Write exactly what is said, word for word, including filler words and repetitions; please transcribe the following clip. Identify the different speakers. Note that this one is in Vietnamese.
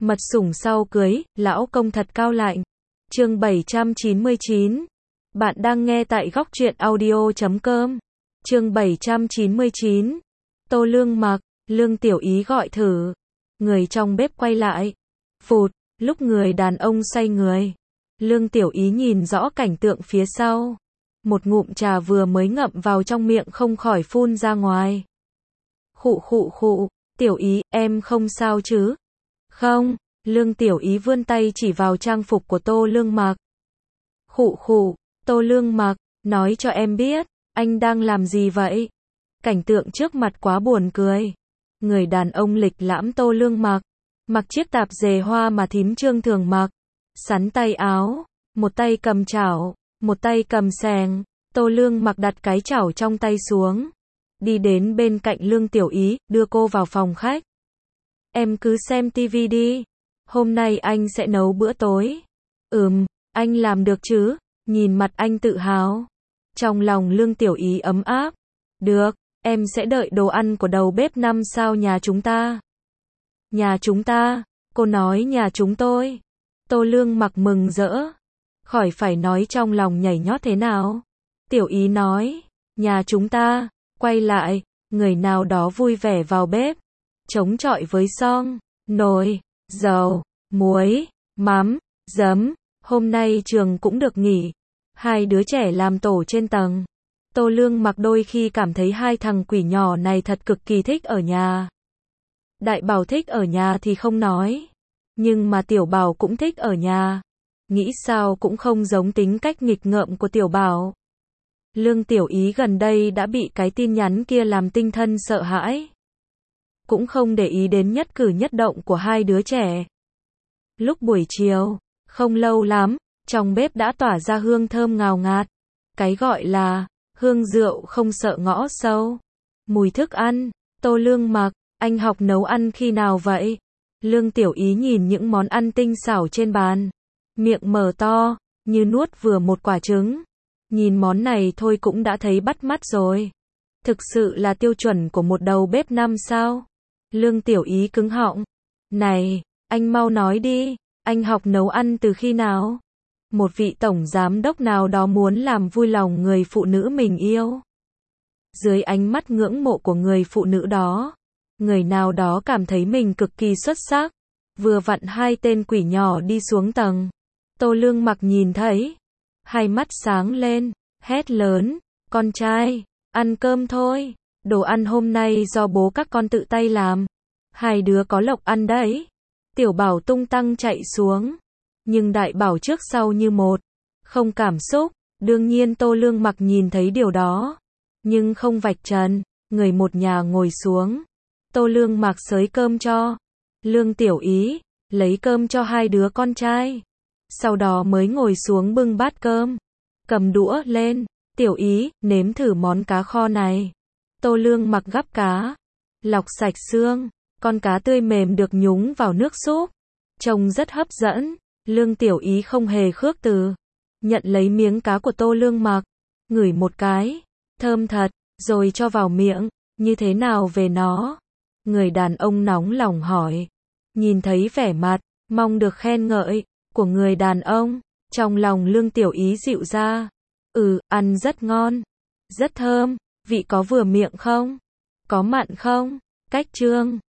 Speaker 1: Mật sủng sau cưới, lão công thật cao lạnh. Chương bảy trăm chín mươi chín. Bạn đang nghe tại góc truyện audio chấm com. Chương bảy trăm chín mươi chín. Tô Lương Mặc, Lương Tiểu Ý gọi thử. Người trong bếp quay lại. Phụt, lúc người đàn ông xoay người. Lương Tiểu Ý nhìn rõ cảnh tượng phía sau. Một ngụm trà vừa mới ngậm vào trong miệng không khỏi phun ra ngoài. Khụ khụ khụ, Tiểu Ý, em không sao chứ? Không, Lương Tiểu Ý vươn tay chỉ vào trang phục của Tô Lương Mặc. Khụ khụ, Tô Lương Mặc, nói cho em biết, anh đang làm gì vậy? Cảnh tượng trước mặt quá buồn cười. Người đàn ông lịch lãm Tô Lương Mặc, mặc chiếc tạp dề hoa mà thím Trương thường mặc, sắn tay áo, một tay cầm chảo, một tay cầm xẻng. Tô Lương Mặc đặt cái chảo trong tay xuống, đi đến bên cạnh Lương Tiểu Ý, đưa cô vào phòng khách. Em cứ xem tivi đi, hôm nay anh sẽ nấu bữa tối. Ừm, anh làm được chứ? Nhìn mặt anh tự hào. Trong lòng Lương Tiểu Ý ấm áp. Được, em sẽ đợi đồ ăn của đầu bếp năm sao nhà chúng ta. Nhà chúng ta? Cô nói nhà chúng tôi. Tô Lương Mặc mừng rỡ, khỏi phải nói trong lòng nhảy nhót thế nào. Tiểu Ý nói, nhà chúng ta. Quay lại, người nào đó vui vẻ vào bếp, chống chọi với xoong, nồi, dầu, muối, mắm, giấm. Hôm nay trường cũng được nghỉ. Hai đứa trẻ làm tổ trên tầng. Tô Lương Mặc đôi khi cảm thấy hai thằng quỷ nhỏ này thật cực kỳ thích ở nhà. Đại Bảo thích ở nhà thì không nói, nhưng mà Tiểu Bảo cũng thích ở nhà. Nghĩ sao cũng không giống tính cách nghịch ngợm của Tiểu Bảo. Lương Tiểu Ý gần đây đã bị cái tin nhắn kia làm tinh thần sợ hãi, cũng không để ý đến nhất cử nhất động của hai đứa trẻ. Lúc buổi chiều, không lâu lắm, trong bếp đã tỏa ra hương thơm ngào ngạt. Cái gọi là hương rượu không sợ ngõ sâu. Mùi thức ăn. Tô Lương Mặc, anh học nấu ăn khi nào vậy? Lương Tiểu Ý nhìn những món ăn tinh xảo trên bàn, miệng mở to, như nuốt vừa một quả trứng. Nhìn món này thôi cũng đã thấy bắt mắt rồi. Thực sự là tiêu chuẩn của một đầu bếp năm sao. Lương Tiểu Ý cứng họng. Này, anh mau nói đi, anh học nấu ăn từ khi nào? Một vị tổng giám đốc nào đó muốn làm vui lòng người phụ nữ mình yêu. Dưới ánh mắt ngưỡng mộ của người phụ nữ đó, người nào đó cảm thấy mình cực kỳ xuất sắc. Vừa vặn hai tên quỷ nhỏ đi xuống tầng. Tô Lương Mặc nhìn thấy, hai mắt sáng lên, hét lớn, con trai, ăn cơm thôi. Đồ ăn hôm nay do bố các con tự tay làm. Hai đứa có lộc ăn đấy. Tiểu Bảo tung tăng chạy xuống, nhưng Đại Bảo trước sau như một, không cảm xúc. Đương nhiên Tô Lương Mặc nhìn thấy điều đó, nhưng không vạch trần. Người một nhà ngồi xuống, Tô Lương Mặc xới cơm cho Lương Tiểu Ý, lấy cơm cho hai đứa con trai, sau đó mới ngồi xuống bưng bát cơm, cầm đũa lên. Tiểu Ý, nếm thử món cá kho này. Tô Lương Mặc gắp cá, lọc sạch xương, con cá tươi mềm được nhúng vào nước súp, trông rất hấp dẫn. Lương Tiểu Ý không hề khước từ, nhận lấy miếng cá của Tô Lương Mặc, ngửi một cái, thơm thật, rồi cho vào miệng. Như thế nào về nó? Người đàn ông nóng lòng hỏi. Nhìn thấy vẻ mặt mong được khen ngợi của người đàn ông, trong lòng Lương Tiểu Ý dịu ra. Ừ, ăn rất ngon, rất thơm. Vị có vừa miệng không? Có mặn không? Cách Trương